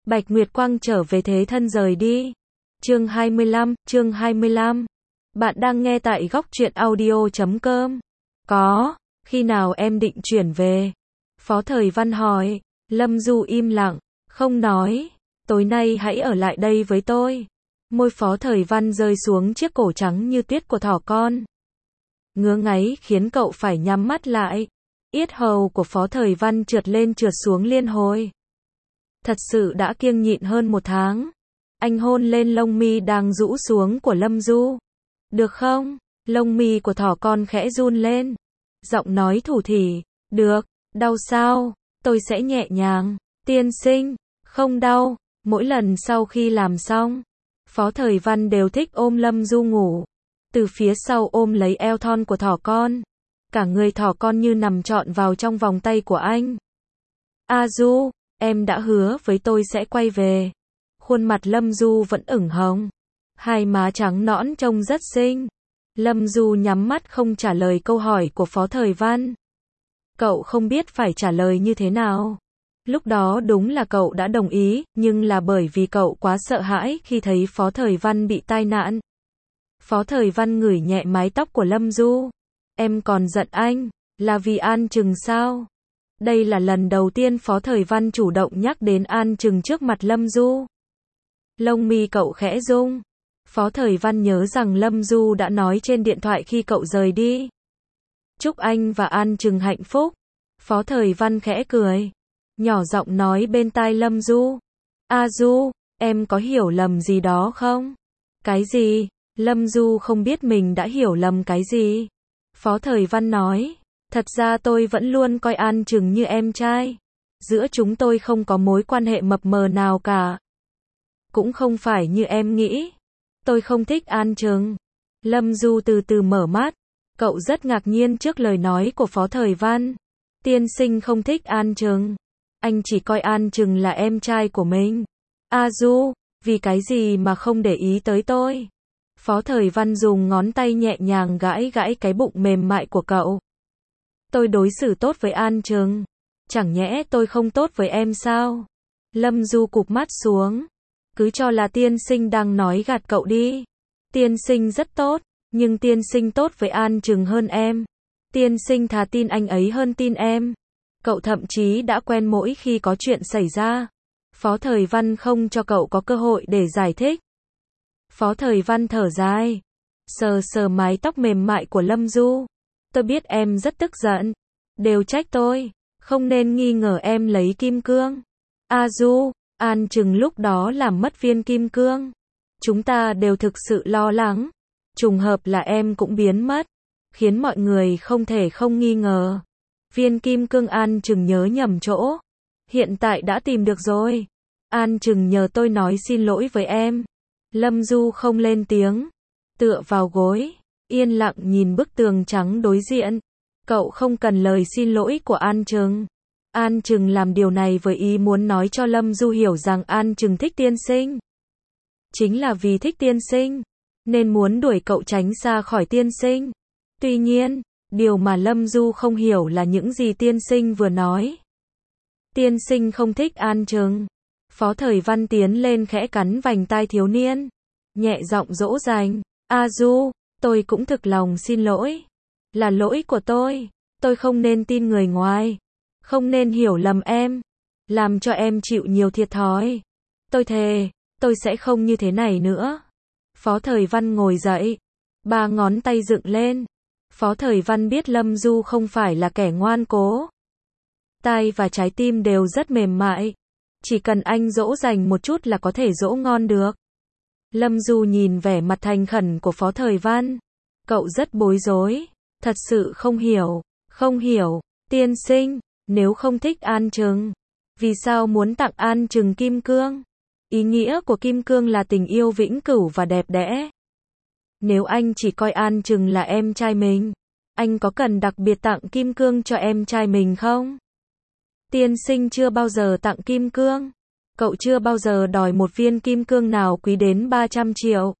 Bạch Nguyệt Quang trở về thế thân rời đi. Chương 25. Bạn đang nghe tại góc truyện audio.com. Có, khi nào em định chuyển về? Phó Thời Văn hỏi. Lâm Du im lặng, không nói. Tối nay hãy ở lại đây với tôi. Môi Phó Thời Văn rơi xuống chiếc cổ trắng như tuyết của thỏ con. Ngứa ngáy khiến cậu phải nhắm mắt lại. Yết hầu của Phó Thời Văn trượt lên trượt xuống liên hồi. Thật sự đã kiêng nhịn hơn 1 tháng. Anh hôn lên lông mi đang rũ xuống của Lâm Du. Được không? Lông mi của thỏ con khẽ run lên. Giọng nói thủ thỉ. Được. Đau sao? Tôi sẽ nhẹ nhàng. Tiên sinh. Không đau. Mỗi lần sau khi làm xong, Phó Thời Văn đều thích ôm Lâm Du ngủ. Từ phía sau ôm lấy eo thon của thỏ con. Cả người thỏ con như nằm trọn vào trong vòng tay của anh. A Du, em đã hứa với tôi sẽ quay về. Khuôn mặt Lâm Du vẫn ửng hồng. Hai má trắng nõn trông rất xinh. Lâm Du nhắm mắt không trả lời câu hỏi của Phó Thời Văn. Cậu không biết phải trả lời như thế nào. Lúc đó đúng là cậu đã đồng ý, nhưng là bởi vì cậu quá sợ hãi khi thấy Phó Thời Văn bị tai nạn. Phó Thời Văn ngửi nhẹ mái tóc của Lâm Du. Em còn giận anh, là vì An Trừng sao? Đây là lần đầu tiên Phó Thời Văn chủ động nhắc đến An Trừng trước mặt Lâm Du. Lông mi cậu khẽ rung. Phó Thời Văn nhớ rằng Lâm Du đã nói trên điện thoại khi cậu rời đi. Chúc anh và An Trừng hạnh phúc. Phó Thời Văn khẽ cười. Nhỏ giọng nói bên tai Lâm Du. A Du, em có hiểu lầm gì đó không? Cái gì? Lâm Du không biết mình đã hiểu lầm cái gì. Phó Thời Văn nói. Thật ra tôi vẫn luôn coi An Trừng như em trai. Giữa chúng tôi không có mối quan hệ mập mờ nào cả. Cũng không phải như em nghĩ. Tôi không thích An Trừng. Lâm Du từ từ mở mắt. Cậu rất ngạc nhiên trước lời nói của Phó Thời Văn. Tiên sinh không thích An Trừng. Anh chỉ coi An Trừng là em trai của mình. A Du, vì cái gì mà không để ý tới tôi? Phó Thời Văn dùng ngón tay nhẹ nhàng gãi gãi cái bụng mềm mại của cậu. Tôi đối xử tốt với An Trừng. Chẳng nhẽ tôi không tốt với em sao? Lâm Du cụp mắt xuống. Cứ cho là tiên sinh đang nói gạt cậu đi. Tiên sinh rất tốt, nhưng tiên sinh tốt với An Trừng hơn em. Tiên sinh thà tin anh ấy hơn tin em. Cậu thậm chí đã quen mỗi khi có chuyện xảy ra. Phó Thời Văn không cho cậu có cơ hội để giải thích. Phó Thời Văn thở dài. Sờ sờ mái tóc mềm mại của Lâm Du. Tôi biết em rất tức giận. Đều trách tôi. Không nên nghi ngờ em lấy kim cương. A Du, An Trừng lúc đó làm mất viên kim cương. Chúng ta đều thực sự lo lắng. Trùng hợp là em cũng biến mất. Khiến mọi người không thể không nghi ngờ. Viên kim cương An Trừng nhớ nhầm chỗ. Hiện tại đã tìm được rồi. An Trừng nhờ tôi nói xin lỗi với em. Lâm Du không lên tiếng. Tựa vào gối. Yên lặng nhìn bức tường trắng đối diện. Cậu không cần lời xin lỗi của An Trừng. An Trừng làm điều này với ý muốn nói cho Lâm Du hiểu rằng An Trừng thích tiên sinh. Chính là vì thích tiên sinh, nên muốn đuổi cậu tránh xa khỏi tiên sinh. Tuy nhiên, điều mà Lâm Du không hiểu là những gì tiên sinh vừa nói. Tiên sinh không thích An Trừng. Phó Thời Văn tiến lên khẽ cắn vành tai thiếu niên. Nhẹ giọng dỗ dành. A Du, tôi cũng thực lòng xin lỗi. Là lỗi của tôi. Tôi không nên tin người ngoài. Không nên hiểu lầm em. Làm cho em chịu nhiều thiệt thòi. Tôi thề, tôi sẽ không như thế này nữa. Phó Thời Văn ngồi dậy. 3 ngón tay dựng lên. Phó Thời Văn biết Lâm Du không phải là kẻ ngoan cố. Tai và trái tim đều rất mềm mại. Chỉ cần anh dỗ dành một chút là có thể dỗ ngon được. Lâm Du nhìn vẻ mặt thành khẩn của Phó Thời Văn. Cậu rất bối rối. Thật sự không hiểu. Không hiểu. Tiên sinh, nếu không thích An Trừng, vì sao muốn tặng An Trừng kim cương? Ý nghĩa của kim cương là tình yêu vĩnh cửu và đẹp đẽ. Nếu anh chỉ coi An Trừng là em trai mình, anh có cần đặc biệt tặng kim cương cho em trai mình không? Tiên sinh chưa bao giờ tặng kim cương. Cậu chưa bao giờ đòi một viên kim cương nào quý đến 300 triệu.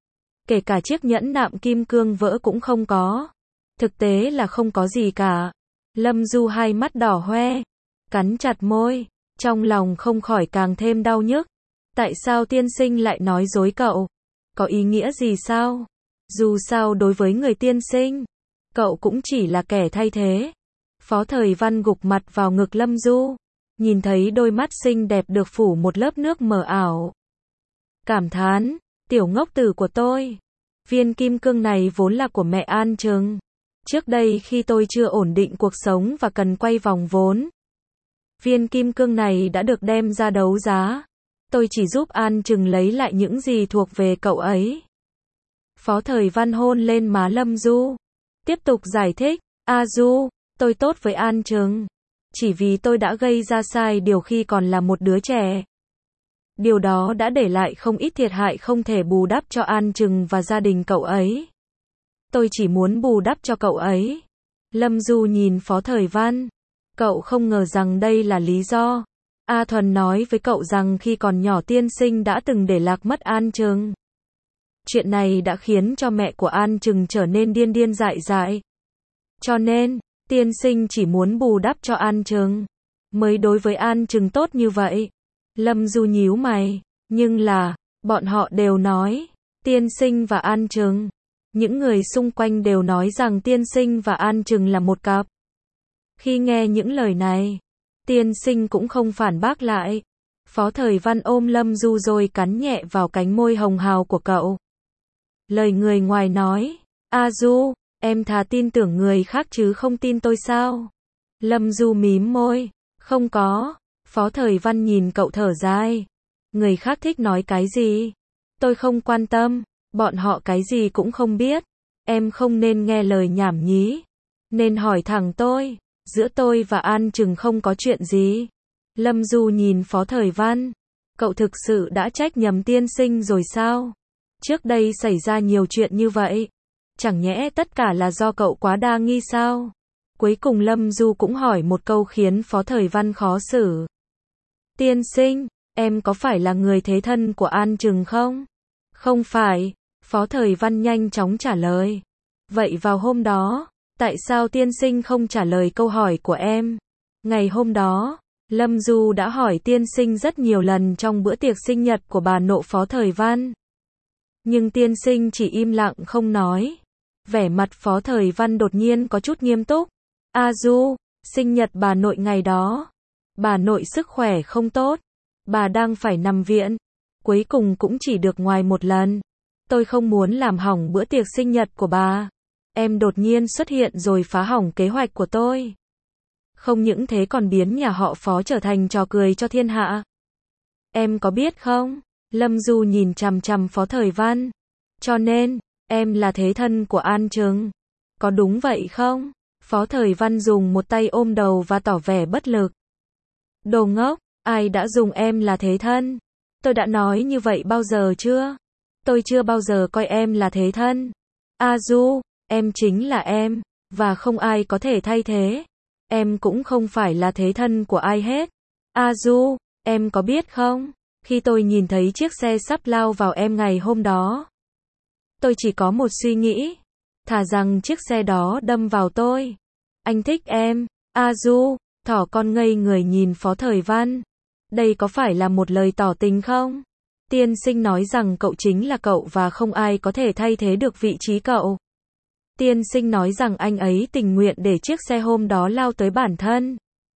Kể cả chiếc nhẫn nạm kim cương vỡ cũng không có. Thực tế là không có gì cả. Lâm Du hai mắt đỏ hoe, cắn chặt môi. Trong lòng không khỏi càng thêm đau nhức. Tại sao tiên sinh lại nói dối cậu? Có ý nghĩa gì sao? Dù sao đối với người tiên sinh, cậu cũng chỉ là kẻ thay thế. Phó Thời Văn gục mặt vào ngực Lâm Du, nhìn thấy đôi mắt xinh đẹp được phủ một lớp nước mờ ảo. Cảm thán, tiểu ngốc tử của tôi. Viên kim cương này vốn là của mẹ An Trừng. Trước đây khi tôi chưa ổn định cuộc sống và cần quay vòng vốn, viên kim cương này đã được đem ra đấu giá. Tôi chỉ giúp An Trừng lấy lại những gì thuộc về cậu ấy. Phó Thời Văn hôn lên má Lâm Du, tiếp tục giải thích, A Du, tôi tốt với An Trừng. Chỉ vì tôi đã gây ra sai điều khi còn là một đứa trẻ. Điều đó đã để lại không ít thiệt hại không thể bù đắp cho An Trừng và gia đình cậu ấy. Tôi chỉ muốn bù đắp cho cậu ấy. Lâm Du nhìn Phó Thời Văn. Cậu không ngờ rằng đây là lý do. A Thuần nói với cậu rằng khi còn nhỏ tiên sinh đã từng để lạc mất An Trừng. Chuyện này đã khiến cho mẹ của An Trừng trở nên điên điên dại dại. Cho nên, tiên sinh chỉ muốn bù đắp cho An Trừng. Mới đối với An Trừng tốt như vậy. Lâm Du nhíu mày. Nhưng là, bọn họ đều nói, tiên sinh và An Trừng. Những người xung quanh đều nói rằng tiên sinh và An Trừng là một cặp. Khi nghe những lời này, tiên sinh cũng không phản bác lại. Phó Thời Văn ôm Lâm Du rồi cắn nhẹ vào cánh môi hồng hào của cậu. Lời người ngoài nói, A Du, em thà tin tưởng người khác chứ không tin tôi sao? Lâm Du mím môi, không có. Phó Thời Văn nhìn cậu thở dài. Người khác thích nói cái gì? Tôi không quan tâm, bọn họ cái gì cũng không biết. Em không nên nghe lời nhảm nhí. Nên hỏi thẳng tôi, giữa tôi và An Trừng không có chuyện gì. Lâm Du nhìn Phó Thời Văn. Cậu thực sự đã trách nhầm tiên sinh rồi sao? Trước đây xảy ra nhiều chuyện như vậy. Chẳng nhẽ tất cả là do cậu quá đa nghi sao? Cuối cùng Lâm Du cũng hỏi một câu khiến Phó Thời Văn khó xử. Tiên sinh, em có phải là người thế thân của An Trừng không? Không phải. Phó Thời Văn nhanh chóng trả lời. Vậy vào hôm đó, tại sao tiên sinh không trả lời câu hỏi của em? Ngày hôm đó, Lâm Du đã hỏi tiên sinh rất nhiều lần trong bữa tiệc sinh nhật của bà nội Phó Thời Văn. Nhưng tiên sinh chỉ im lặng không nói. Vẻ mặt Phó Thời Văn đột nhiên có chút nghiêm túc. A Du, sinh nhật bà nội ngày đó. Bà nội sức khỏe không tốt. Bà đang phải nằm viện. Cuối cùng cũng chỉ được ngoài một lần. Tôi không muốn làm hỏng bữa tiệc sinh nhật của bà. Em đột nhiên xuất hiện rồi phá hỏng kế hoạch của tôi. Không những thế còn biến nhà họ Phó trở thành trò cười cho thiên hạ. Em có biết không? Lâm Du nhìn chằm chằm Phó Thời Văn. Cho nên, em là thế thân của An Trừng. Có đúng vậy không? Phó Thời Văn dùng một tay ôm đầu và tỏ vẻ bất lực. Đồ ngốc, ai đã dùng em là thế thân? Tôi đã nói như vậy bao giờ chưa? Tôi chưa bao giờ coi em là thế thân. A Du, em chính là em, và không ai có thể thay thế. Em cũng không phải là thế thân của ai hết. A Du, em có biết không? Khi tôi nhìn thấy chiếc xe sắp lao vào em ngày hôm đó, tôi chỉ có một suy nghĩ. Thà rằng chiếc xe đó đâm vào tôi. Anh thích em. A Du, thỏ con ngây người nhìn Phó Thời Văn. Đây có phải là một lời tỏ tình không? Tiên sinh nói rằng cậu chính là cậu và không ai có thể thay thế được vị trí cậu. Tiên sinh nói rằng anh ấy tình nguyện để chiếc xe hôm đó lao tới bản thân.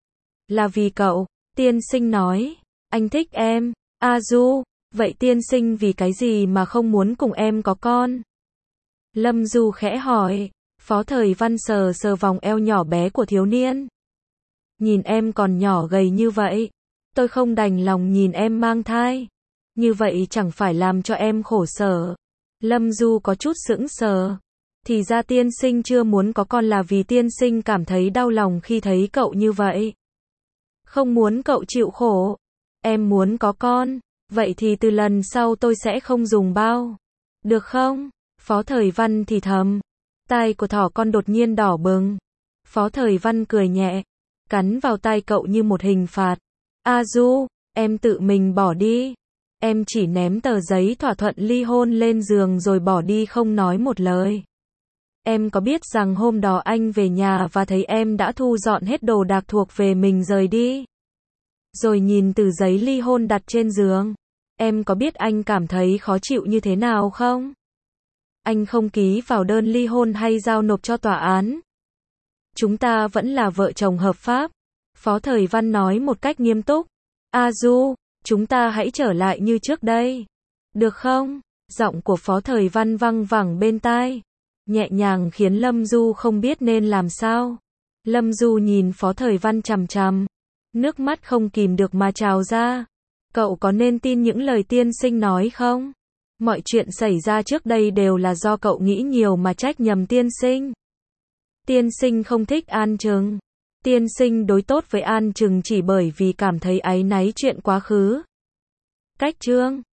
Là vì cậu. Tiên sinh nói, anh thích em. A Du, vậy tiên sinh vì cái gì mà không muốn cùng em có con? Lâm Du khẽ hỏi. Phó Thời Văn sờ sờ vòng eo nhỏ bé của thiếu niên. Nhìn em còn nhỏ gầy như vậy, tôi không đành lòng nhìn em mang thai. Như vậy chẳng phải làm cho em khổ sở. Lâm Du có chút sững sờ. Thì ra tiên sinh chưa muốn có con là vì tiên sinh cảm thấy đau lòng khi thấy cậu như vậy. Không muốn cậu chịu khổ. Em muốn có con. Vậy thì từ lần sau tôi sẽ không dùng bao. Được không? Phó Thời Văn thì thầm. Tai của thỏ con đột nhiên đỏ bừng. Phó Thời Văn cười nhẹ. Cắn vào tai cậu như một hình phạt. A Du, em tự mình bỏ đi. Em chỉ ném tờ giấy thỏa thuận ly hôn lên giường rồi bỏ đi không nói một lời. Em có biết rằng hôm đó anh về nhà và thấy em đã thu dọn hết đồ đạc thuộc về mình rời đi? rồi nhìn tờ giấy ly hôn đặt trên giường. Em có biết anh cảm thấy khó chịu như thế nào không? Anh không ký vào đơn ly hôn hay giao nộp cho tòa án. Chúng ta vẫn là vợ chồng hợp pháp. Phó Thời Văn nói một cách nghiêm túc. A Du, chúng ta hãy trở lại như trước đây. Được không? Giọng của Phó Thời Văn văng vẳng bên tai, nhẹ nhàng khiến Lâm Du không biết nên làm sao. Lâm Du nhìn Phó Thời Văn chằm chằm, nước mắt không kìm được mà trào ra. Cậu có nên tin những lời tiên sinh nói không? Mọi chuyện xảy ra trước đây đều là do cậu nghĩ nhiều mà trách nhầm tiên sinh. Tiên sinh không thích An Trừng. Tiên sinh đối tốt với An Trừng chỉ bởi vì cảm thấy áy náy chuyện quá khứ. Cách Trương